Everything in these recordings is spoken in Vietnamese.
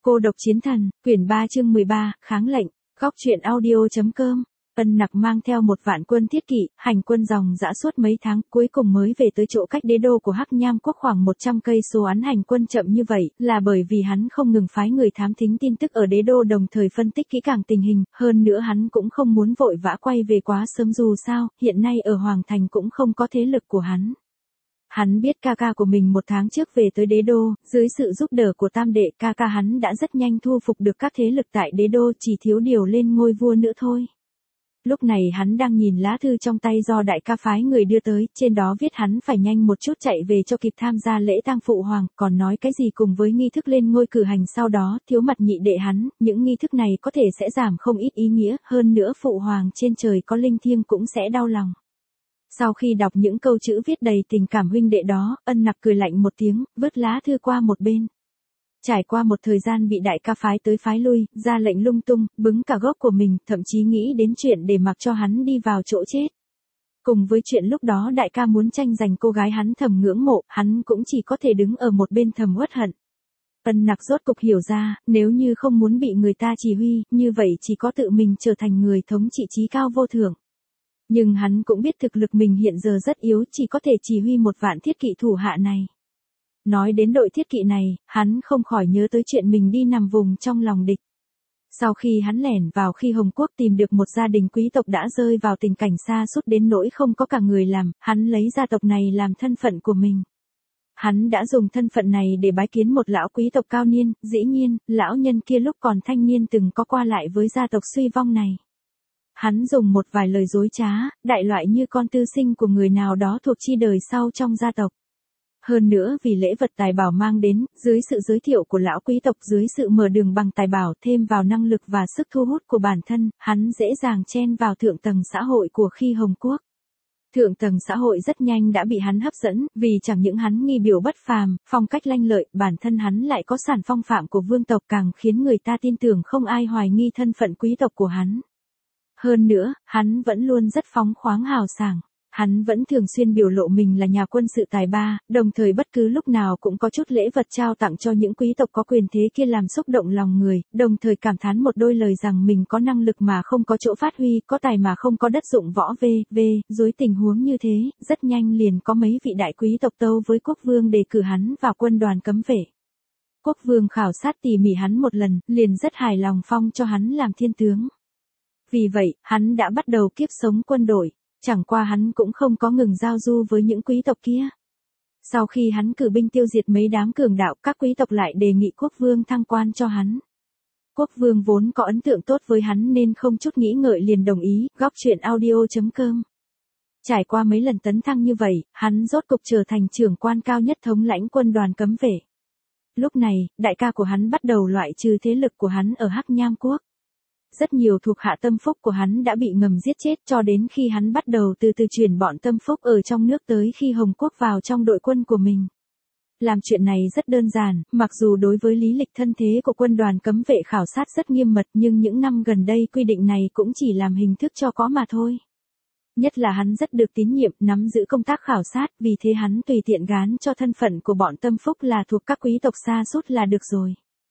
Cô độc chiến thần, quyển 3 chương 13, kháng lệnh, góc truyện audio.com. Ân Nặc mang theo 1.000.000 quân thiết kỵ, hành quân dòng dã suốt mấy tháng, cuối cùng mới về tới chỗ cách đế đô của Hắc Nham quốc khoảng 100 cây số. Án hành quân chậm như vậy, là bởi vì hắn không ngừng phái người thám thính tin tức ở đế đô, đồng thời phân tích kỹ càng tình hình, hơn nữa hắn cũng không muốn vội vã quay về quá sớm, dù sao, hiện nay ở Hoàng Thành cũng không có thế lực của hắn. Hắn biết ca ca của mình 1 tháng trước về tới đế đô, dưới sự giúp đỡ của tam đệ, ca ca hắn đã rất nhanh thu phục được các thế lực tại đế đô, chỉ thiếu điều lên ngôi vua nữa thôi. Lúc này hắn đang nhìn lá thư trong tay do đại ca phái người đưa tới, trên đó viết hắn phải nhanh một chút chạy về cho kịp tham gia lễ tang phụ hoàng, còn nói cái gì cùng với nghi thức lên ngôi cử hành sau đó, thiếu mặt nhị đệ hắn, những nghi thức này có thể sẽ giảm không ít ý nghĩa, hơn nữa phụ hoàng trên trời có linh thiêng cũng sẽ đau lòng. Sau khi đọc những câu chữ viết đầy tình cảm huynh đệ đó, Ân Nặc cười lạnh một tiếng, vứt lá thư qua một bên. Trải qua một thời gian bị đại ca phái tới phái lui, ra lệnh lung tung, bứng cả gốc của mình, thậm chí nghĩ đến chuyện để mặc cho hắn đi vào chỗ chết. Cùng với chuyện lúc đó đại ca muốn tranh giành cô gái hắn thầm ngưỡng mộ, hắn cũng chỉ có thể đứng ở một bên thầm uất hận. Ân Nặc rốt cục hiểu ra, nếu như không muốn bị người ta chỉ huy, như vậy chỉ có tự mình trở thành người thống trị trí cao vô thượng. Nhưng hắn cũng biết thực lực mình hiện giờ rất yếu, chỉ có thể chỉ huy 1.000.000 thiết kỵ thủ hạ này. Nói đến đội thiết kỵ này, hắn không khỏi nhớ tới chuyện mình đi nằm vùng trong lòng địch. Sau khi hắn lẻn vào khi Hồng Quốc tìm được một gia đình quý tộc đã rơi vào tình cảnh sa sút đến nỗi không có cả người làm, hắn lấy gia tộc này làm thân phận của mình. Hắn đã dùng thân phận này để bái kiến một lão quý tộc cao niên, dĩ nhiên, lão nhân kia lúc còn thanh niên từng có qua lại với gia tộc suy vong này. Hắn dùng một vài lời dối trá, đại loại như con tư sinh của người nào đó thuộc chi đời sau trong gia tộc. Hơn nữa vì lễ vật tài bảo mang đến, dưới sự giới thiệu của lão quý tộc, dưới sự mở đường bằng tài bảo thêm vào năng lực và sức thu hút của bản thân, hắn dễ dàng chen vào thượng tầng xã hội của khi Hồng Quốc. Thượng tầng xã hội rất nhanh đã bị hắn hấp dẫn, vì chẳng những hắn nghi biểu bất phàm, phong cách lanh lợi, bản thân hắn lại có sản phong phạm của vương tộc, càng khiến người ta tin tưởng không ai hoài nghi thân phận quý tộc của hắn. Hơn nữa, hắn vẫn luôn rất phóng khoáng hào sảng. Hắn vẫn thường xuyên biểu lộ mình là nhà quân sự tài ba, đồng thời bất cứ lúc nào cũng có chút lễ vật trao tặng cho những quý tộc có quyền thế kia làm xúc động lòng người, đồng thời cảm thán một đôi lời rằng mình có năng lực mà không có chỗ phát huy, có tài mà không có đất dụng võ v. Dưới tình huống như thế, rất nhanh liền có mấy vị đại quý tộc tâu với quốc vương đề cử hắn vào quân đoàn cấm vệ. Quốc vương khảo sát tỉ mỉ hắn một lần, liền rất hài lòng phong cho hắn làm thiên tướng. Vì vậy, hắn đã bắt đầu kiếp sống quân đội. Chẳng qua hắn cũng không có ngừng giao du với những quý tộc kia. Sau khi hắn cử binh tiêu diệt mấy đám cường đạo, các quý tộc lại đề nghị quốc vương thăng quan cho hắn. Quốc vương vốn có ấn tượng tốt với hắn nên không chút nghĩ ngợi liền đồng ý, góc truyện audio.com. Trải qua mấy lần tấn thăng như vậy, hắn rốt cục trở thành trưởng quan cao nhất thống lãnh quân đoàn cấm vệ. Lúc này, đại ca của hắn bắt đầu loại trừ thế lực của hắn ở Hắc Nham quốc. Rất nhiều thuộc hạ tâm phúc của hắn đã bị ngầm giết chết, cho đến khi hắn bắt đầu từ từ chuyển bọn tâm phúc ở trong nước tới khi Hồng Quốc vào trong đội quân của mình. Làm chuyện này rất đơn giản, mặc dù đối với lý lịch thân thế của quân đoàn cấm vệ khảo sát rất nghiêm mật, nhưng những năm gần đây quy định này cũng chỉ làm hình thức cho có mà thôi. Nhất là hắn rất được tín nhiệm, nắm giữ công tác khảo sát, vì thế hắn tùy tiện gán cho thân phận của bọn tâm phúc là thuộc các quý tộc sa sút là được rồi.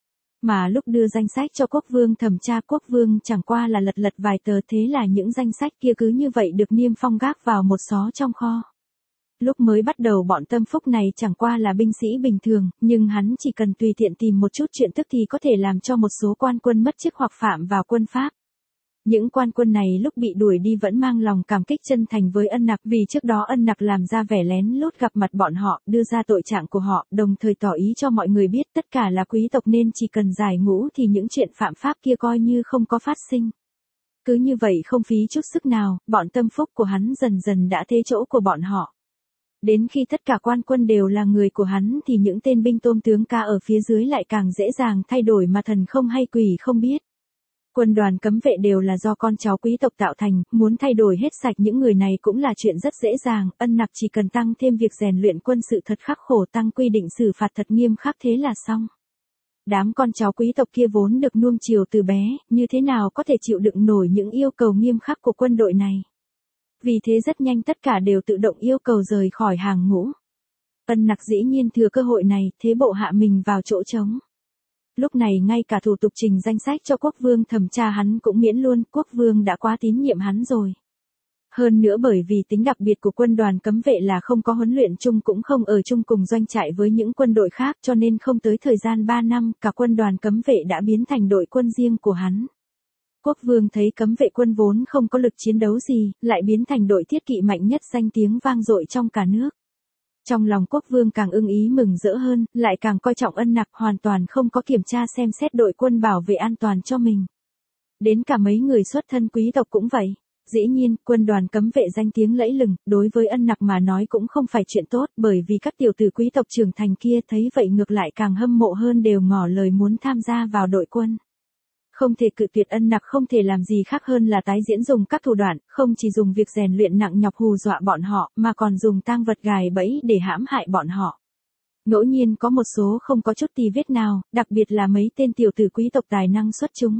Mà lúc đưa danh sách cho quốc vương thẩm tra, quốc vương chẳng qua là lật vài tờ, thế là những danh sách kia cứ như vậy được niêm phong gác vào một xó trong kho. Lúc mới bắt đầu bọn tâm phúc này chẳng qua là binh sĩ bình thường, nhưng hắn chỉ cần tùy tiện tìm một chút chuyện tức thì có thể làm cho một số quan quân mất chức hoặc phạm vào quân pháp. Những quan quân này lúc bị đuổi đi vẫn mang lòng cảm kích chân thành với Ân Nặc, vì trước đó Ân Nặc làm ra vẻ lén lút gặp mặt bọn họ, đưa ra tội trạng của họ, đồng thời tỏ ý cho mọi người biết tất cả là quý tộc nên chỉ cần giải ngũ thì những chuyện phạm pháp kia coi như không có phát sinh. Cứ như vậy không phí chút sức nào, bọn tâm phúc của hắn dần dần đã thế chỗ của bọn họ. Đến khi tất cả quan quân đều là người của hắn thì những tên binh tôm tướng ca ở phía dưới lại càng dễ dàng thay đổi mà thần không hay quỷ không biết. Quân đoàn cấm vệ đều là do con cháu quý tộc tạo thành, muốn thay đổi hết sạch những người này cũng là chuyện rất dễ dàng, Ân Nặc chỉ cần tăng thêm việc rèn luyện quân sự thật khắc khổ, tăng quy định xử phạt thật nghiêm khắc thế là xong. Đám con cháu quý tộc kia vốn được nuông chiều từ bé, như thế nào có thể chịu đựng nổi những yêu cầu nghiêm khắc của quân đội này. Vì thế rất nhanh tất cả đều tự động yêu cầu rời khỏi hàng ngũ. Ân Nặc dĩ nhiên thừa cơ hội này, thế bộ hạ mình vào chỗ trống. Lúc này ngay cả thủ tục trình danh sách cho quốc vương thẩm tra hắn cũng miễn luôn, quốc vương đã quá tín nhiệm hắn rồi. Hơn nữa bởi vì tính đặc biệt của quân đoàn cấm vệ là không có huấn luyện chung cũng không ở chung cùng doanh trại với những quân đội khác, cho nên không tới thời gian 3 năm, cả quân đoàn cấm vệ đã biến thành đội quân riêng của hắn. Quốc vương thấy cấm vệ quân vốn không có lực chiến đấu gì, lại biến thành đội thiết kỵ mạnh nhất, danh tiếng vang dội trong cả nước. Trong lòng quốc vương càng ưng ý mừng rỡ hơn, lại càng coi trọng Ân Nặc, hoàn toàn không có kiểm tra xem xét đội quân bảo vệ an toàn cho mình. Đến cả mấy người xuất thân quý tộc cũng vậy. Dĩ nhiên, quân đoàn cấm vệ danh tiếng lẫy lừng, đối với Ân Nặc mà nói cũng không phải chuyện tốt, bởi vì các tiểu tử quý tộc trưởng thành kia thấy vậy ngược lại càng hâm mộ hơn, đều ngỏ lời muốn tham gia vào đội quân. Không thể cự tuyệt. Ân Nặc không thể làm gì khác hơn là tái diễn dùng các thủ đoạn, không chỉ dùng việc rèn luyện nặng nhọc hù dọa bọn họ, mà còn dùng tang vật gài bẫy để hãm hại bọn họ. Ngẫu nhiên có một số không có chút tì vết nào, đặc biệt là mấy tên tiểu tử quý tộc tài năng xuất chúng.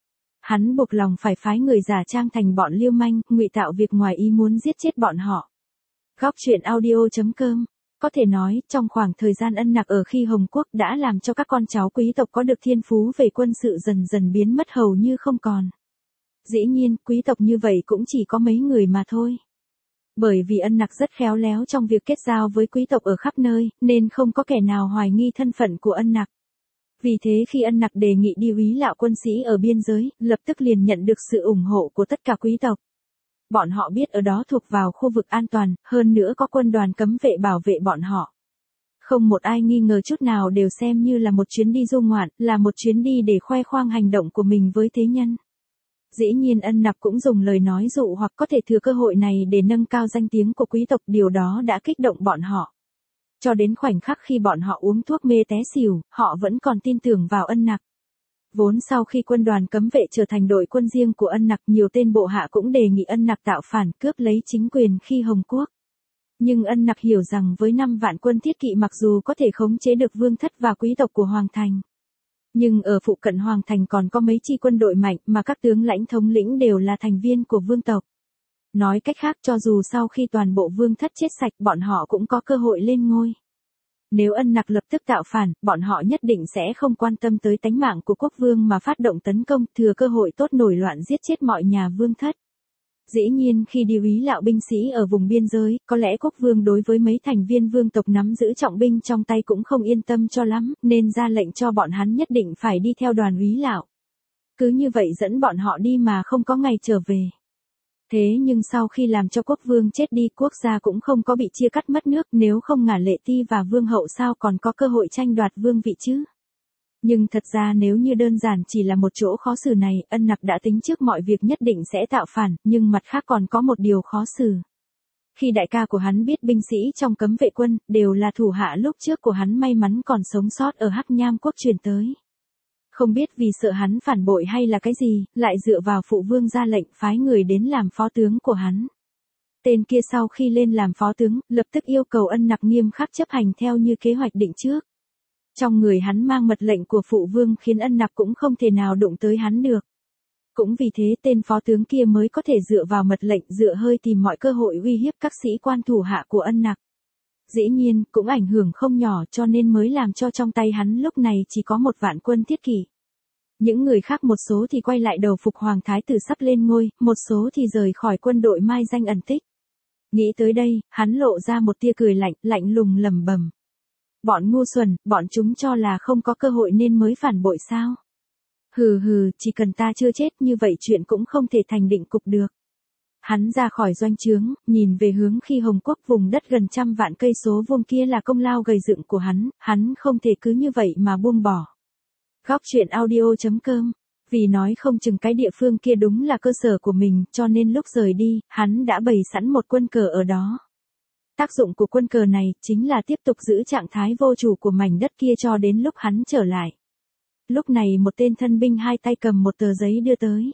Hắn buộc lòng phải phái người giả trang thành bọn lưu manh, ngụy tạo việc ngoài ý muốn giết chết bọn họ. Góc truyện audio.com. Có thể nói, trong khoảng thời gian Ân Nặc ở khi Hồng Quốc đã làm cho các con cháu quý tộc có được thiên phú về quân sự dần dần biến mất hầu như không còn. Dĩ nhiên, quý tộc như vậy cũng chỉ có mấy người mà thôi. Bởi vì Ân Nặc rất khéo léo trong việc kết giao với quý tộc ở khắp nơi, nên không có kẻ nào hoài nghi thân phận của Ân Nặc. Vì thế khi Ân Nặc đề nghị đi úy lạo quân sĩ ở biên giới, lập tức liền nhận được sự ủng hộ của tất cả quý tộc. Bọn họ biết ở đó thuộc vào khu vực an toàn, hơn nữa có quân đoàn cấm vệ bảo vệ bọn họ. Không một ai nghi ngờ chút nào, đều xem như là một chuyến đi du ngoạn, là một chuyến đi để khoe khoang hành động của mình với thế nhân. Dĩ nhiên Ân Nặc cũng dùng lời nói dụ hoặc có thể thừa cơ hội này để nâng cao danh tiếng của quý tộc, điều đó đã kích động bọn họ. Cho đến khoảnh khắc khi bọn họ uống thuốc mê té xỉu, họ vẫn còn tin tưởng vào Ân Nặc. Vốn sau khi quân đoàn cấm vệ trở thành đội quân riêng của Ân Nặc, nhiều tên bộ hạ cũng đề nghị Ân Nặc tạo phản, cướp lấy chính quyền khi Hồng Quốc. Nhưng Ân Nặc hiểu rằng với 5 vạn quân thiết kỵ mặc dù có thể khống chế được vương thất và quý tộc của Hoàng Thành, nhưng ở phụ cận Hoàng Thành còn có mấy chi quân đội mạnh mà các tướng lãnh thống lĩnh đều là thành viên của vương tộc. Nói cách khác, cho dù sau khi toàn bộ vương thất chết sạch, bọn họ cũng có cơ hội lên ngôi. Nếu Ân Nặc lập tức tạo phản, bọn họ nhất định sẽ không quan tâm tới tánh mạng của quốc vương mà phát động tấn công, thừa cơ hội tốt nổi loạn giết chết mọi nhà vương thất. Dĩ nhiên khi đi úy lạo binh sĩ ở vùng biên giới, có lẽ quốc vương đối với mấy thành viên vương tộc nắm giữ trọng binh trong tay cũng không yên tâm cho lắm, nên ra lệnh cho bọn hắn nhất định phải đi theo đoàn úy lạo. Cứ như vậy dẫn bọn họ đi mà không có ngày trở về. Thế nhưng sau khi làm cho quốc vương chết đi, quốc gia cũng không có bị chia cắt mất nước, nếu không Ngả Lệ Ti và vương hậu sao còn có cơ hội tranh đoạt vương vị chứ. Nhưng thật ra nếu như đơn giản chỉ là một chỗ khó xử này, Ân Nặc đã tính trước mọi việc nhất định sẽ tạo phản, nhưng mặt khác còn có một điều khó xử. Khi đại ca của hắn biết binh sĩ trong cấm vệ quân, đều là thủ hạ lúc trước của hắn may mắn còn sống sót ở Hắc Nham Quốc truyền tới. Không biết vì sợ hắn phản bội hay là cái gì, lại dựa vào phụ vương ra lệnh phái người đến làm phó tướng của hắn. Tên kia sau khi lên làm phó tướng, lập tức yêu cầu Ân Nặc nghiêm khắc chấp hành theo như kế hoạch định trước. Trong người hắn mang mật lệnh của phụ vương khiến Ân Nặc cũng không thể nào đụng tới hắn được. Cũng vì thế tên phó tướng kia mới có thể dựa vào mật lệnh, dựa hơi tìm mọi cơ hội uy hiếp các sĩ quan thủ hạ của Ân Nặc. Dĩ nhiên, cũng ảnh hưởng không nhỏ cho nên mới làm cho trong tay hắn lúc này chỉ có 1 vạn quân thiết kỵ. Những người khác một số thì quay lại đầu phục hoàng thái tử sắp lên ngôi, một số thì rời khỏi quân đội mai danh ẩn tích. Nghĩ tới đây, hắn lộ ra một tia cười lạnh, lạnh lùng lẩm bẩm. Bọn ngu xuẩn, bọn chúng cho là không có cơ hội nên mới phản bội sao? Hừ hừ, chỉ cần ta chưa chết như vậy chuyện cũng không thể thành định cục được. Hắn ra khỏi doanh trướng, nhìn về hướng khi Hồng Quốc, vùng đất gần 100 vạn cây số vuông kia là công lao gầy dựng của hắn không thể cứ như vậy mà buông bỏ. Góc truyện audio.com. Vì nói không chừng cái địa phương kia đúng là cơ sở của mình, cho nên lúc rời đi, hắn đã bày sẵn một quân cờ ở đó. Tác dụng của quân cờ này chính là tiếp tục giữ trạng thái vô chủ của mảnh đất kia cho đến lúc hắn trở lại. Lúc này một tên thân binh hai tay cầm một tờ giấy đưa tới.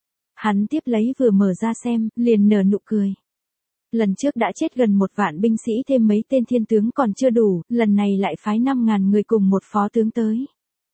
Hắn tiếp lấy vừa mở ra xem, liền nở nụ cười. Lần trước đã chết gần 1 vạn binh sĩ thêm mấy tên thiên tướng còn chưa đủ, lần này lại phái 5.000 người cùng một phó tướng tới.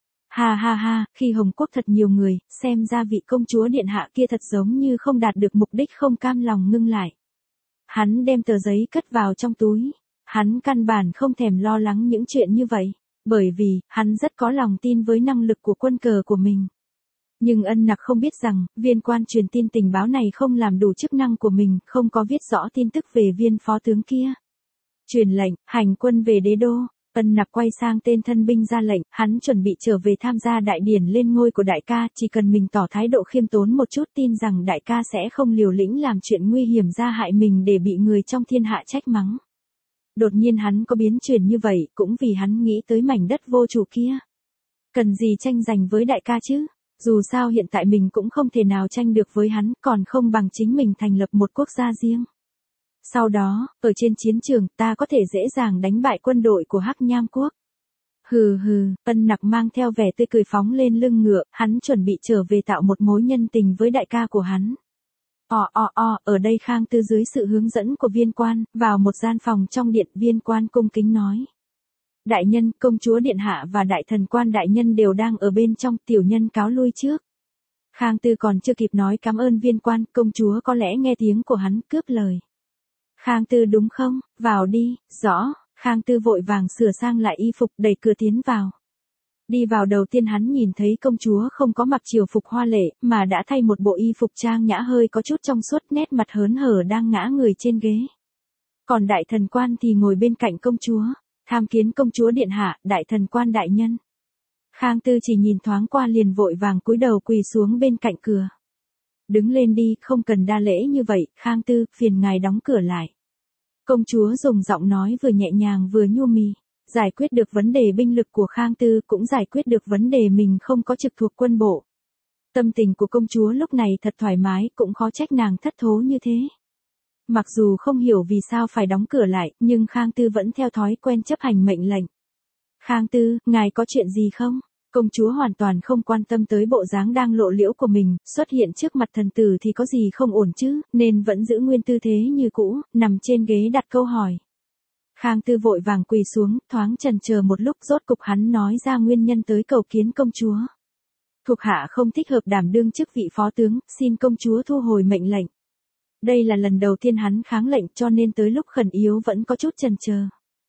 Ha ha ha, khi Hồng Quốc thật nhiều người, xem ra vị công chúa điện hạ kia thật giống như không đạt được mục đích, không cam lòng ngưng lại. Hắn đem tờ giấy cất vào trong túi. Hắn căn bản không thèm lo lắng những chuyện như vậy. bởi vì, hắn rất có lòng tin với năng lực của quân cờ của mình. Nhưng Ân Nặc không biết rằng, viên quan truyền tin tình báo này không làm đủ chức năng của mình, không có viết rõ tin tức về viên phó tướng kia. Truyền lệnh, hành quân về đế đô. Ân Nặc quay sang tên thân binh ra lệnh, hắn chuẩn bị trở về tham gia đại điển lên ngôi của đại ca, chỉ cần mình tỏ thái độ khiêm tốn một chút, tin rằng đại ca sẽ không liều lĩnh làm chuyện nguy hiểm ra hại mình để bị người trong thiên hạ trách mắng. Đột nhiên hắn có biến chuyển như vậy, cũng vì hắn nghĩ tới mảnh đất vô chủ kia. Cần gì tranh giành với đại ca chứ? Dù sao hiện tại mình cũng không thể nào tranh được với hắn, còn không bằng chính mình thành lập một quốc gia riêng. Sau đó, ở trên chiến trường, ta có thể dễ dàng đánh bại quân đội của Hắc Nham quốc. Hừ hừ, Ân Nặc mang theo vẻ tươi cười phóng lên lưng ngựa, hắn chuẩn bị trở về tạo một mối nhân tình với đại ca của hắn. Ở đây Khang Tư dưới sự hướng dẫn của viên quan, vào một gian phòng trong điện, viên quan cung kính nói. Đại nhân, công chúa điện hạ và đại thần quan đại nhân đều đang ở bên trong, tiểu nhân cáo lui trước. Khang Tư còn chưa kịp nói cảm ơn viên quan, công chúa có lẽ nghe tiếng của hắn, cướp lời. Khang Tư đúng không, vào đi, rõ, Khang Tư vội vàng sửa sang lại y phục đẩy cửa tiến vào. Đi vào đầu tiên hắn nhìn thấy công chúa không có mặc triều phục hoa lệ, mà đã thay một bộ y phục trang nhã hơi có chút trong suốt, nét mặt hớn hở đang ngã người trên ghế. Còn đại thần quan thì ngồi bên cạnh công chúa, tham kiến công chúa điện hạ, đại thần quan đại nhân. Khang Tư chỉ nhìn thoáng qua liền vội vàng cúi đầu quỳ xuống bên cạnh cửa. Đứng lên đi, không cần đa lễ như vậy, Khang Tư, phiền ngài đóng cửa lại. Công chúa dùng giọng nói vừa nhẹ nhàng vừa nhu mì, giải quyết được vấn đề binh lực của Khang Tư, cũng giải quyết được vấn đề mình không có trực thuộc quân bộ. Tâm tình của công chúa lúc này thật thoải mái, cũng khó trách nàng thất thố như thế. Mặc dù không hiểu vì sao phải đóng cửa lại, nhưng Khang Tư vẫn theo thói quen chấp hành mệnh lệnh. Khang Tư, ngài có chuyện gì không? Công chúa hoàn toàn không quan tâm tới bộ dáng đang lộ liễu của mình, xuất hiện trước mặt thần tử thì có gì không ổn chứ, nên vẫn giữ nguyên tư thế như cũ, nằm trên ghế đặt câu hỏi. Khang Tư vội vàng quỳ xuống, thoáng chần chờ một lúc, rốt cục hắn nói ra nguyên nhân tới cầu kiến công chúa. Thuộc hạ không thích hợp đảm đương chức vị phó tướng, xin công chúa thu hồi mệnh lệnh. Đây là lần đầu tiên hắn kháng lệnh, cho nên tới lúc khẩn yếu vẫn có chút chần chờ.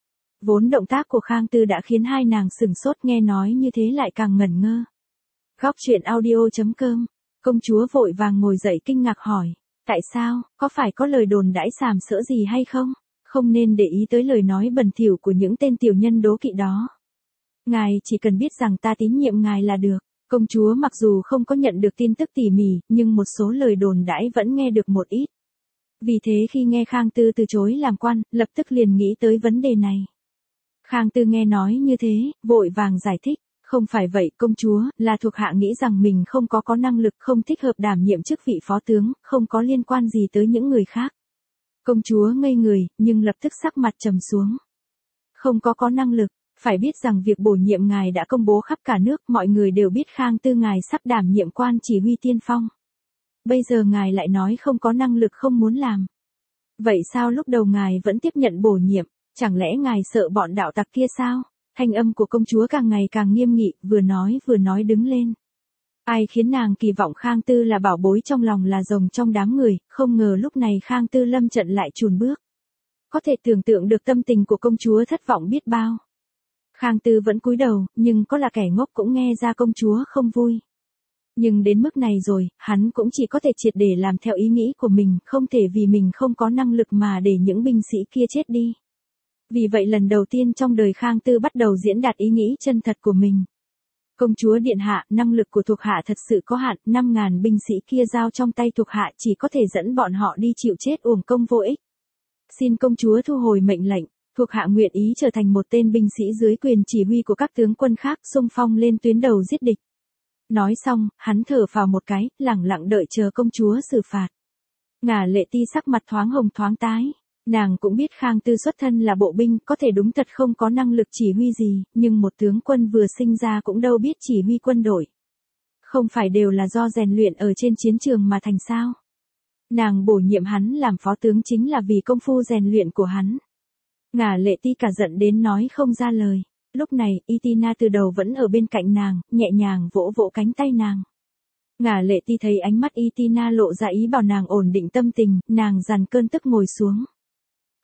Vốn động tác của Khang Tư đã khiến hai nàng sửng sốt, nghe nói như thế lại càng ngẩn ngơ. Góc truyện audio.com, công chúa vội vàng ngồi dậy kinh ngạc hỏi, tại sao, có phải có lời đồn đãi sàm sỡ gì hay không? Không nên để ý tới lời nói bẩn thỉu của những tên tiểu nhân đố kỵ đó. Ngài chỉ cần biết rằng ta tín nhiệm ngài là được. Công chúa mặc dù không có nhận được tin tức tỉ mỉ, nhưng một số lời đồn đãi vẫn nghe được một ít. Vì thế khi nghe Khang Tư từ chối làm quan, lập tức liền nghĩ tới vấn đề này. Khang Tư nghe nói như thế, vội vàng giải thích, không phải vậy công chúa, là thuộc hạ nghĩ rằng mình không có năng lực, không thích hợp đảm nhiệm chức vị phó tướng, không có liên quan gì tới những người khác. Công chúa ngây người, nhưng lập tức sắc mặt trầm xuống. Không có năng lực, phải biết rằng việc bổ nhiệm ngài đã công bố khắp cả nước, mọi người đều biết Khang Tư ngài sắp đảm nhiệm quan chỉ huy tiên phong. Bây giờ ngài lại nói không có năng lực, không muốn làm. Vậy sao lúc đầu ngài vẫn tiếp nhận bổ nhiệm, chẳng lẽ ngài sợ bọn đạo tặc kia sao? Thanh âm của công chúa càng ngày càng nghiêm nghị, vừa nói đứng lên. Ai khiến nàng kỳ vọng Khang Tư là bảo bối trong lòng là rồng trong đám người, không ngờ lúc này Khang Tư lâm trận lại chùn bước. Có thể tưởng tượng được tâm tình của công chúa thất vọng biết bao. Khang Tư vẫn cúi đầu, nhưng có là kẻ ngốc cũng nghe ra công chúa không vui. Nhưng đến mức này rồi, hắn cũng chỉ có thể triệt để làm theo ý nghĩ của mình, không thể vì mình không có năng lực mà để những binh sĩ kia chết đi. Vì vậy lần đầu tiên trong đời Khang Tư bắt đầu diễn đạt ý nghĩ chân thật của mình. Công chúa điện hạ, năng lực của thuộc hạ thật sự có hạn, 5.000 binh sĩ kia giao trong tay thuộc hạ chỉ có thể dẫn bọn họ đi chịu chết uổng công vô ích. Xin công chúa thu hồi mệnh lệnh, thuộc hạ nguyện ý trở thành một tên binh sĩ dưới quyền chỉ huy của các tướng quân khác, xung phong lên tuyến đầu giết địch. Nói xong, hắn thở phào một cái, lẳng lặng đợi chờ công chúa xử phạt. Ngả Lệ Ti sắc mặt thoáng hồng thoáng tái. Nàng cũng biết Khang Tư xuất thân là bộ binh, có thể đúng thật không có năng lực chỉ huy gì, nhưng một tướng quân vừa sinh ra cũng đâu biết chỉ huy quân đội. Không phải đều là do rèn luyện ở trên chiến trường mà thành sao? Nàng bổ nhiệm hắn làm phó tướng chính là vì công phu rèn luyện của hắn. Ngả Lệ Ti cả giận đến nói không ra lời. Lúc này, Itina từ đầu vẫn ở bên cạnh nàng, nhẹ nhàng vỗ vỗ cánh tay nàng. Ngả Lệ Ti thấy ánh mắt Itina lộ ra ý bảo nàng ổn định tâm tình, nàng dằn cơn tức ngồi xuống.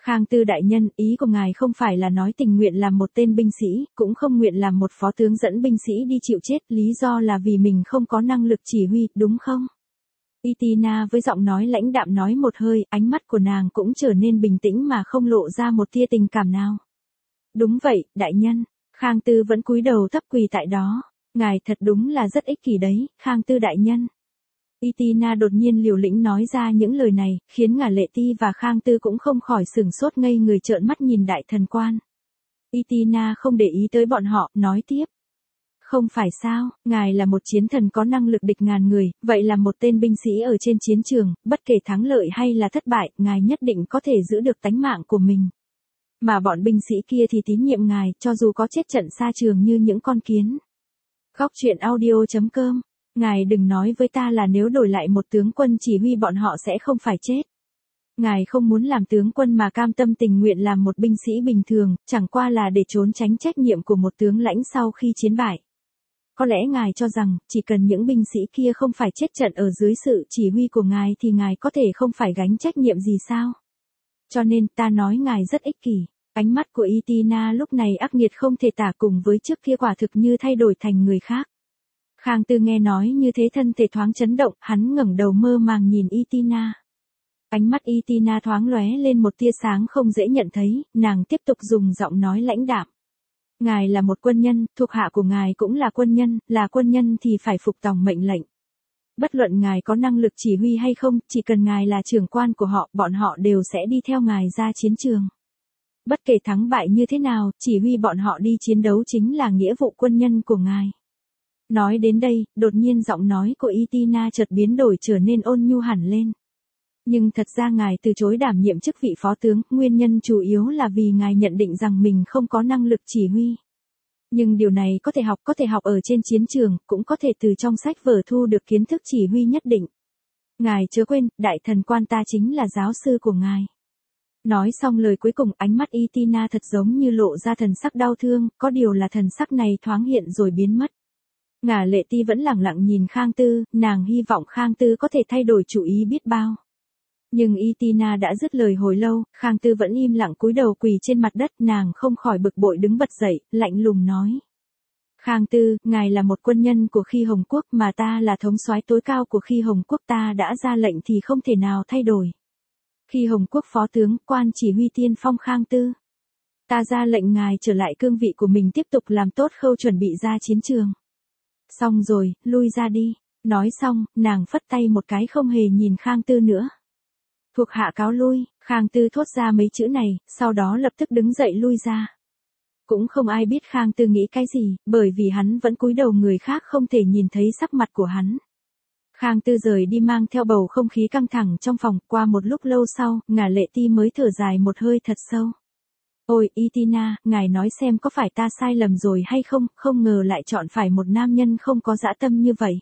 Khang Tư đại nhân, ý của ngài không phải là nói tình nguyện làm một tên binh sĩ, cũng không nguyện làm một phó tướng dẫn binh sĩ đi chịu chết, lý do là vì mình không có năng lực chỉ huy, đúng không? Itina với giọng nói lãnh đạm nói một hơi, ánh mắt của nàng cũng trở nên bình tĩnh mà không lộ ra một tia tình cảm nào. Đúng vậy, đại nhân. Khang Tư vẫn cúi đầu thấp quỳ tại đó. Ngài thật đúng là rất ích kỷ đấy, Khang Tư đại nhân. Itina đột nhiên liều lĩnh nói ra những lời này, khiến Ngả Lệ Ti và Khang Tư cũng không khỏi sửng sốt ngây người trợn mắt nhìn đại thần quan. Itina không để ý tới bọn họ, nói tiếp. Không phải sao, ngài là một chiến thần có năng lực địch ngàn người, vậy là một tên binh sĩ ở trên chiến trường, bất kể thắng lợi hay là thất bại, ngài nhất định có thể giữ được tánh mạng của mình. Mà bọn binh sĩ kia thì tín nhiệm ngài, cho dù có chết trận xa trường như những con kiến. Góc truyện audio.com. Ngài đừng nói với ta là nếu đổi lại một tướng quân chỉ huy bọn họ sẽ không phải chết. Ngài không muốn làm tướng quân mà cam tâm tình nguyện làm một binh sĩ bình thường, chẳng qua là để trốn tránh trách nhiệm của một tướng lãnh sau khi chiến bại. Có lẽ ngài cho rằng, chỉ cần những binh sĩ kia không phải chết trận ở dưới sự chỉ huy của ngài thì ngài có thể không phải gánh trách nhiệm gì sao? Cho nên ta nói ngài rất ích kỷ. Ánh mắt của Itina lúc này ác nghiệt không thể tả, cùng với trước kia quả thực như thay đổi thành người khác. Khang Tư nghe nói như thế thân thể thoáng chấn động, hắn ngẩng đầu mơ màng nhìn Itina. Ánh mắt Itina thoáng lóe lên một tia sáng không dễ nhận thấy, nàng tiếp tục dùng giọng nói lãnh đạm. Ngài là một quân nhân, thuộc hạ của ngài cũng là quân nhân thì phải phục tòng mệnh lệnh. Bất luận ngài có năng lực chỉ huy hay không, chỉ cần ngài là trưởng quan của họ, bọn họ đều sẽ đi theo ngài ra chiến trường. Bất kể thắng bại như thế nào, chỉ huy bọn họ đi chiến đấu chính là nghĩa vụ quân nhân của ngài. Nói đến đây, đột nhiên giọng nói của Itina chợt biến đổi trở nên ôn nhu hẳn lên. Nhưng thật ra ngài từ chối đảm nhiệm chức vị phó tướng, nguyên nhân chủ yếu là vì ngài nhận định rằng mình không có năng lực chỉ huy. Nhưng điều này có thể học ở trên chiến trường, cũng có thể từ trong sách vở thu được kiến thức chỉ huy nhất định. Ngài chớ quên, đại thần quan ta chính là giáo sư của ngài. Nói xong lời cuối cùng, ánh mắt Itina thật giống như lộ ra thần sắc đau thương, có điều là thần sắc này thoáng hiện rồi biến mất. Ngả Lệ Ti vẫn lẳng lặng nhìn Khang Tư, nàng hy vọng Khang Tư có thể thay đổi chủ ý biết bao. Nhưng Itina đã dứt lời hồi lâu, Khang Tư vẫn im lặng cúi đầu quỳ trên mặt đất, nàng không khỏi bực bội đứng bật dậy, lạnh lùng nói. Khang Tư, ngài là một quân nhân của Khi Hồng Quốc mà ta là thống soái tối cao của Khi Hồng Quốc, ta đã ra lệnh thì không thể nào thay đổi. Khi Hồng Quốc phó tướng, quan chỉ huy tiên phong Khang Tư. Ta ra lệnh ngài trở lại cương vị của mình, tiếp tục làm tốt khâu chuẩn bị ra chiến trường. Xong rồi, lui ra đi. Nói xong, nàng phất tay một cái không hề nhìn Khang Tư nữa. Thuộc hạ cáo lui, Khang Tư thốt ra mấy chữ này, sau đó lập tức đứng dậy lui ra. Cũng không ai biết Khang Tư nghĩ cái gì, bởi vì hắn vẫn cúi đầu, người khác không thể nhìn thấy sắc mặt của hắn. Khang Tư rời đi mang theo bầu không khí căng thẳng trong phòng, qua một lúc lâu sau, Ngả Lệ Ti mới thở dài một hơi thật sâu. Ôi, Itina, ngài nói xem có phải ta sai lầm rồi hay không, không ngờ lại chọn phải một nam nhân không có dã tâm như vậy.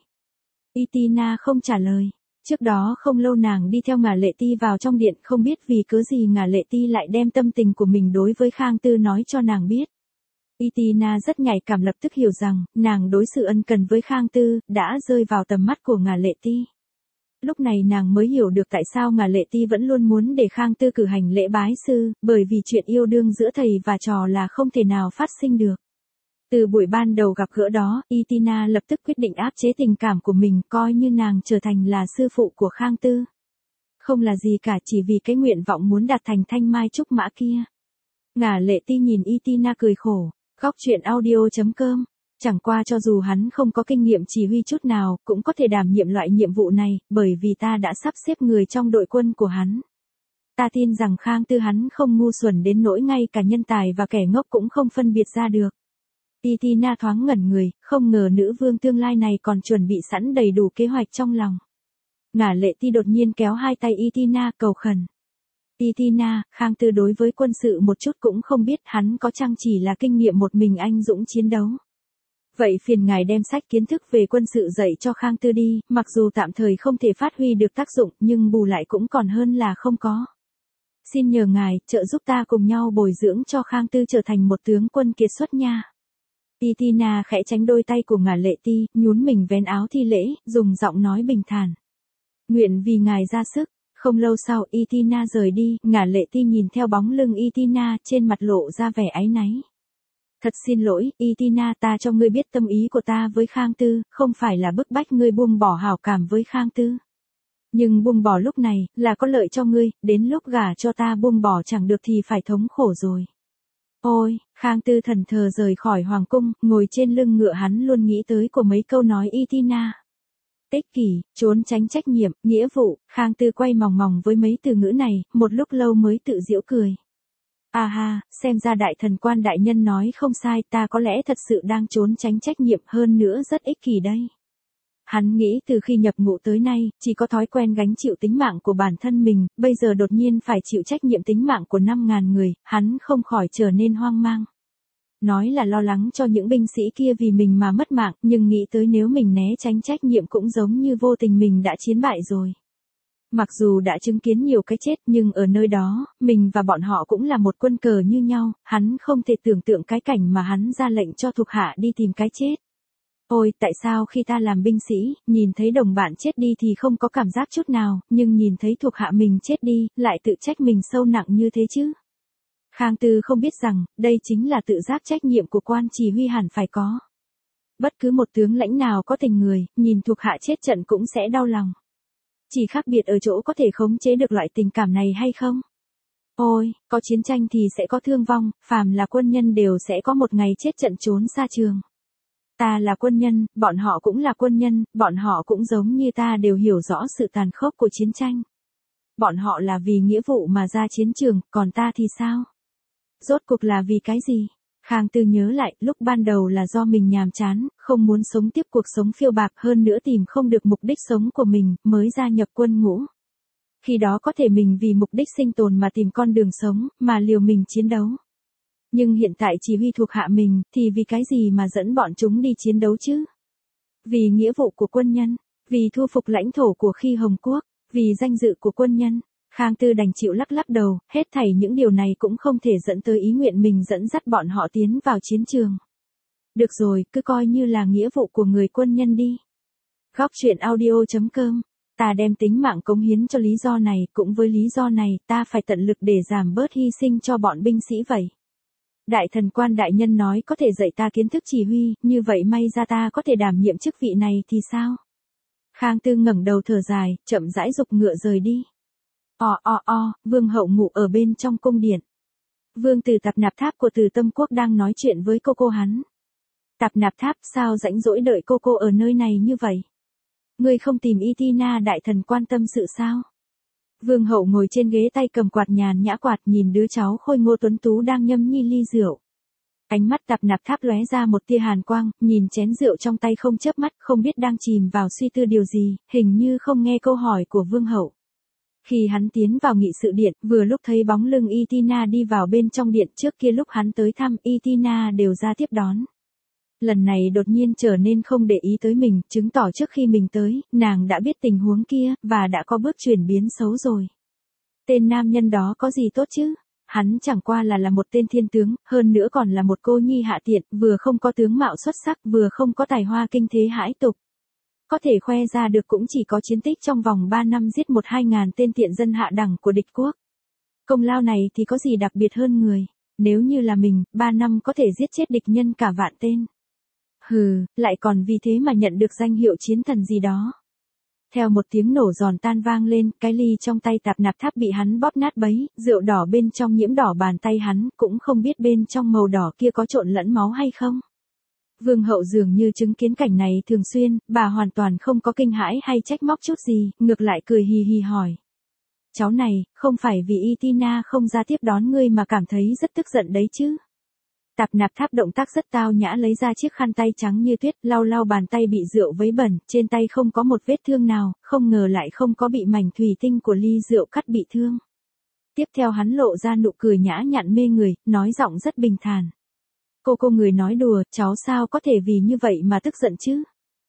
Itina không trả lời. Trước đó không lâu nàng đi theo Ngả Lệ Ti vào trong điện, không biết vì cớ gì Ngả Lệ Ti lại đem tâm tình của mình đối với Khang Tư nói cho nàng biết. Itina rất nhạy cảm, lập tức hiểu rằng, nàng đối xử ân cần với Khang Tư, đã rơi vào tầm mắt của Ngả Lệ Ti. Lúc này nàng mới hiểu được tại sao Ngả Lệ Ti vẫn luôn muốn để Khang Tư cử hành lễ bái sư, bởi vì chuyện yêu đương giữa thầy và trò là không thể nào phát sinh được. Từ buổi ban đầu gặp gỡ đó, Itina lập tức quyết định áp chế tình cảm của mình, coi như nàng trở thành là sư phụ của Khang Tư. Không là gì cả, chỉ vì cái nguyện vọng muốn đạt thành thanh mai trúc mã kia. Ngả Lệ Ti nhìn Itina cười khổ. Góc truyện audio.com. Chẳng qua cho dù hắn không có kinh nghiệm chỉ huy chút nào, cũng có thể đảm nhiệm loại nhiệm vụ này, bởi vì ta đã sắp xếp người trong đội quân của hắn. Ta tin rằng Khang Tư hắn không ngu xuẩn đến nỗi ngay cả nhân tài và kẻ ngốc cũng không phân biệt ra được. Itina thoáng ngẩn người, không ngờ nữ vương tương lai này còn chuẩn bị sẵn đầy đủ kế hoạch trong lòng. Ngả Lệ Ti đột nhiên kéo hai tay Itina cầu khẩn. Itina, Khang Tư đối với quân sự một chút cũng không biết, hắn có chăng chỉ là kinh nghiệm một mình anh dũng chiến đấu. Vậy phiền ngài đem sách kiến thức về quân sự dạy cho Khang Tư đi, mặc dù tạm thời không thể phát huy được tác dụng, nhưng bù lại cũng còn hơn là không có. Xin nhờ ngài, trợ giúp ta cùng nhau bồi dưỡng cho Khang Tư trở thành một tướng quân kiệt xuất nha. Itina khẽ tránh đôi tay của Ngả Lệ Ti, nhún mình vén áo thi lễ, dùng giọng nói bình thản. Nguyện vì ngài ra sức. Không lâu sau Itina rời đi, Ngả Lệ Ti nhìn theo bóng lưng Itina, trên mặt lộ ra vẻ áy náy. Thật xin lỗi, Itina, ta cho ngươi biết tâm ý của ta với Khang Tư, không phải là bức bách ngươi buông bỏ hảo cảm với Khang Tư. Nhưng buông bỏ lúc này, là có lợi cho ngươi, đến lúc gả cho ta buông bỏ chẳng được thì phải thống khổ rồi. Ôi, Khang Tư thần thờ rời khỏi hoàng cung, ngồi trên lưng ngựa hắn luôn nghĩ tới của mấy câu nói Itina. Ích kỷ, trốn tránh trách nhiệm, nghĩa vụ, Khang Tư quay mòng mòng với mấy từ ngữ này, một lúc lâu mới tự giễu cười. À ha, xem ra đại thần quan đại nhân nói không sai, ta có lẽ thật sự đang trốn tránh trách nhiệm, hơn nữa rất ích kỷ đây. Hắn nghĩ từ khi nhập ngũ tới nay, chỉ có thói quen gánh chịu tính mạng của bản thân mình, bây giờ đột nhiên phải chịu trách nhiệm tính mạng của 5.000 người, hắn không khỏi trở nên hoang mang. Nói là lo lắng cho những binh sĩ kia vì mình mà mất mạng, nhưng nghĩ tới nếu mình né tránh trách nhiệm cũng giống như vô tình mình đã chiến bại rồi. Mặc dù đã chứng kiến nhiều cái chết nhưng ở nơi đó, mình và bọn họ cũng là một quân cờ như nhau, hắn không thể tưởng tượng cái cảnh mà hắn ra lệnh cho thuộc hạ đi tìm cái chết. Ôi, tại sao khi ta làm binh sĩ, nhìn thấy đồng bạn chết đi thì không có cảm giác chút nào, nhưng nhìn thấy thuộc hạ mình chết đi, lại tự trách mình sâu nặng như thế chứ? Khang Tư không biết rằng, đây chính là tự giác trách nhiệm của quan chỉ huy hẳn phải có. Bất cứ một tướng lãnh nào có tình người, nhìn thuộc hạ chết trận cũng sẽ đau lòng. Chỉ khác biệt ở chỗ có thể khống chế được loại tình cảm này hay không? Ôi, có chiến tranh thì sẽ có thương vong, phàm là quân nhân đều sẽ có một ngày chết trận trốn xa trường. Ta là quân nhân, bọn họ cũng là quân nhân, bọn họ cũng giống như ta đều hiểu rõ sự tàn khốc của chiến tranh. Bọn họ là vì nghĩa vụ mà ra chiến trường, còn ta thì sao? Rốt cuộc là vì cái gì? Khang Tư nhớ lại, lúc ban đầu là do mình nhàm chán, không muốn sống tiếp cuộc sống phiêu bạc, hơn nữa tìm không được mục đích sống của mình, mới gia nhập quân ngũ. Khi đó có thể mình vì mục đích sinh tồn mà tìm con đường sống, mà liều mình chiến đấu. Nhưng hiện tại chỉ huy thuộc hạ mình, thì vì cái gì mà dẫn bọn chúng đi chiến đấu chứ? Vì nghĩa vụ của quân nhân, vì thu phục lãnh thổ của Khi Hồng Quốc, vì danh dự của quân nhân. Khang Tư đành chịu lắc lắc đầu, hết thảy những điều này cũng không thể dẫn tới ý nguyện mình dẫn dắt bọn họ tiến vào chiến trường. Được rồi, cứ coi như là nghĩa vụ của người quân nhân đi. Góc truyện audio.com. Ta đem tính mạng cống hiến cho lý do này, cũng với lý do này, ta phải tận lực để giảm bớt hy sinh cho bọn binh sĩ vậy. Đại thần quan đại nhân nói có thể dạy ta kiến thức chỉ huy, như vậy may ra ta có thể đảm nhiệm chức vị này thì sao? Khang Tư ngẩng đầu thở dài, chậm rãi giục ngựa rời đi. Vương hậu ngủ ở bên trong cung điện. Vương Tử Tạp Nạp Tháp của Từ Tâm Quốc đang nói chuyện với cô hắn. Tạp Nạp Tháp, sao rảnh rỗi đợi cô ở nơi này như vậy? Ngươi không tìm Itina đại thần quan tâm sự sao? Vương hậu ngồi trên ghế tay cầm quạt nhàn nhã quạt nhìn đứa cháu khôi ngô tuấn tú đang nhâm nhi ly rượu. Ánh mắt Tạp Nạp Tháp lóe ra một tia hàn quang, nhìn chén rượu trong tay không chớp mắt, không biết đang chìm vào suy tư điều gì, hình như không nghe câu hỏi của vương hậu. Khi hắn tiến vào nghị sự điện, vừa lúc thấy bóng lưng Itina đi vào bên trong điện, trước kia lúc hắn tới thăm Itina đều ra tiếp đón. Lần này đột nhiên trở nên không để ý tới mình, chứng tỏ trước khi mình tới, nàng đã biết tình huống kia, và đã có bước chuyển biến xấu rồi. Tên nam nhân đó có gì tốt chứ? Hắn chẳng qua là một tên thiên tướng, hơn nữa còn là một cô nhi hạ tiện, vừa không có tướng mạo xuất sắc, vừa không có tài hoa kinh thế hãi tục. Có thể khoe ra được cũng chỉ có chiến tích trong vòng 3 năm giết 1-2 ngàn tên tiện dân hạ đẳng của địch quốc. Công lao này thì có gì đặc biệt hơn người, nếu như là mình, 3 năm có thể giết chết địch nhân cả vạn tên. Hừ, lại còn vì thế mà nhận được danh hiệu chiến thần gì đó. Theo một tiếng nổ giòn tan vang lên, cái ly trong tay Tạp Nạp Tháp bị hắn bóp nát bấy, rượu đỏ bên trong nhiễm đỏ bàn tay hắn, cũng không biết bên trong màu đỏ kia có trộn lẫn máu hay không. Vương hậu dường như chứng kiến cảnh này thường xuyên, bà hoàn toàn không có kinh hãi hay trách móc chút gì, ngược lại cười hì hì hỏi. Cháu này, không phải vì Itina không ra tiếp đón ngươi mà cảm thấy rất tức giận đấy chứ? Tạp Nạp Tháp động tác rất tao nhã lấy ra chiếc khăn tay trắng như tuyết, lau lau bàn tay bị rượu vấy bẩn, trên tay không có một vết thương nào, không ngờ lại không có bị mảnh thủy tinh của ly rượu cắt bị thương. Tiếp theo hắn lộ ra nụ cười nhã nhặn mê người, nói giọng rất bình thản. Cô người nói đùa, cháu sao có thể vì như vậy mà tức giận chứ?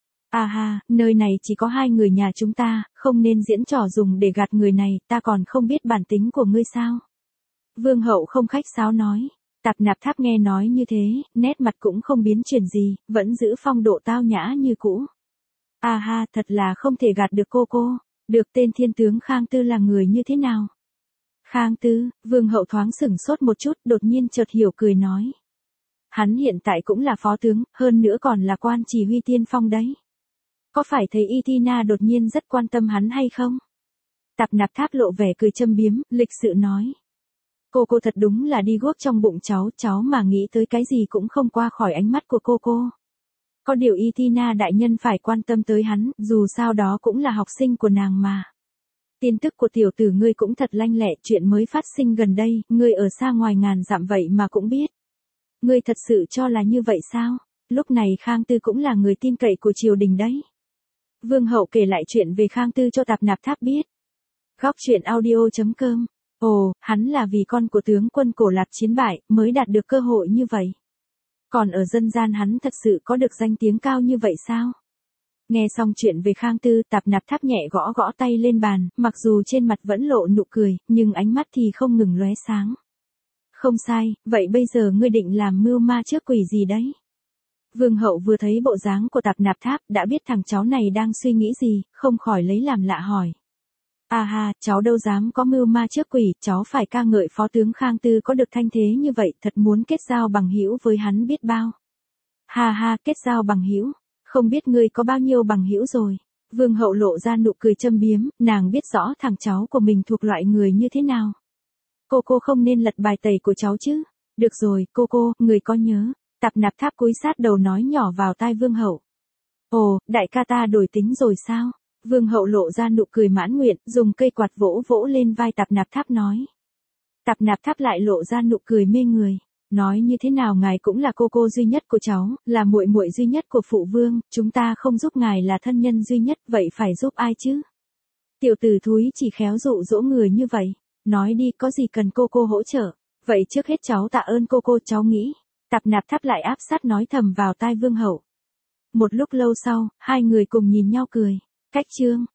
À ha, nơi này chỉ có 2 người nhà chúng ta, không nên diễn trò dùng để gạt người này, ta còn không biết bản tính của ngươi sao? Vương hậu không khách sáo nói. Tạp Nạp Tháp nghe nói như thế, nét mặt cũng không biến chuyển gì, vẫn giữ phong độ tao nhã như cũ. À ha, thật là không thể gạt được cô. Được, tên thiên tướng Khang Tư là người như thế nào? Khang Tư, vương hậu thoáng sửng sốt một chút, đột nhiên chợt hiểu cười nói. Hắn hiện tại cũng là phó tướng, hơn nữa còn là quan chỉ huy tiên phong đấy. Có phải thấy Itina đột nhiên rất quan tâm hắn hay không? Tạp Nạp Tháp lộ vẻ cười châm biếm, lịch sự nói. Cô thật đúng là đi guốc trong bụng cháu mà nghĩ tới cái gì cũng không qua khỏi ánh mắt của cô. Có điều Itina đại nhân phải quan tâm tới hắn, dù sao đó cũng là học sinh của nàng mà. Tin tức của tiểu tử ngươi cũng thật lanh lẹ, chuyện mới phát sinh gần đây, ngươi ở xa ngoài ngàn dặm vậy mà cũng biết. Ngươi thật sự cho là như vậy sao? Lúc này Khang Tư cũng là người tin cậy của triều đình đấy. Vương hậu kể lại chuyện về Khang Tư cho Tạp Nạp Tháp biết. Góc truyện audio.com. Ồ, hắn là vì con của tướng quân Cổ Lạp chiến bại, mới đạt được cơ hội như vậy. Còn ở dân gian hắn thật sự có được danh tiếng cao như vậy sao? Nghe xong chuyện về Khang Tư, Tạp Nạp Tháp nhẹ gõ gõ tay lên bàn, mặc dù trên mặt vẫn lộ nụ cười, nhưng ánh mắt thì không ngừng lóe sáng. Không sai, vậy bây giờ ngươi định làm mưu ma trước quỷ gì đấy? Vương hậu vừa thấy bộ dáng của Tạp Nạp Tháp, đã biết thằng cháu này đang suy nghĩ gì, không khỏi lấy làm lạ hỏi. À, cháu đâu dám có mưu ma trước quỷ, cháu phải ca ngợi phó tướng Khang Tư có được thanh thế như vậy, thật muốn kết giao bằng hữu với hắn biết bao. Ha, kết giao bằng hữu, không biết ngươi có bao nhiêu bằng hữu rồi. Vương hậu lộ ra nụ cười châm biếm, nàng biết rõ thằng cháu của mình thuộc loại người như thế nào. Cô không nên lật bài tẩy của cháu chứ. Được rồi, cô, người có nhớ. Tạp Nạp Tháp cúi sát đầu nói nhỏ vào tai vương hậu. Ồ, đại ca ta đổi tính rồi sao? Vương hậu lộ ra nụ cười mãn nguyện, dùng cây quạt vỗ vỗ lên vai Tạp Nạp Tháp nói. Tạp Nạp Tháp lại lộ ra nụ cười mê người. Nói như thế nào ngài cũng là cô duy nhất của cháu, là muội muội duy nhất của phụ vương, chúng ta không giúp ngài là thân nhân duy nhất, vậy phải giúp ai chứ? Tiểu tử thúi chỉ khéo dụ dỗ người như vậy. Nói đi, có gì cần cô hỗ trợ? Vậy trước hết cháu tạ ơn cô, cháu nghĩ. Tạp Nạp Tháp lại áp sát nói thầm vào tai vương hậu. Một lúc lâu sau, hai người cùng nhìn nhau cười. Cách chương.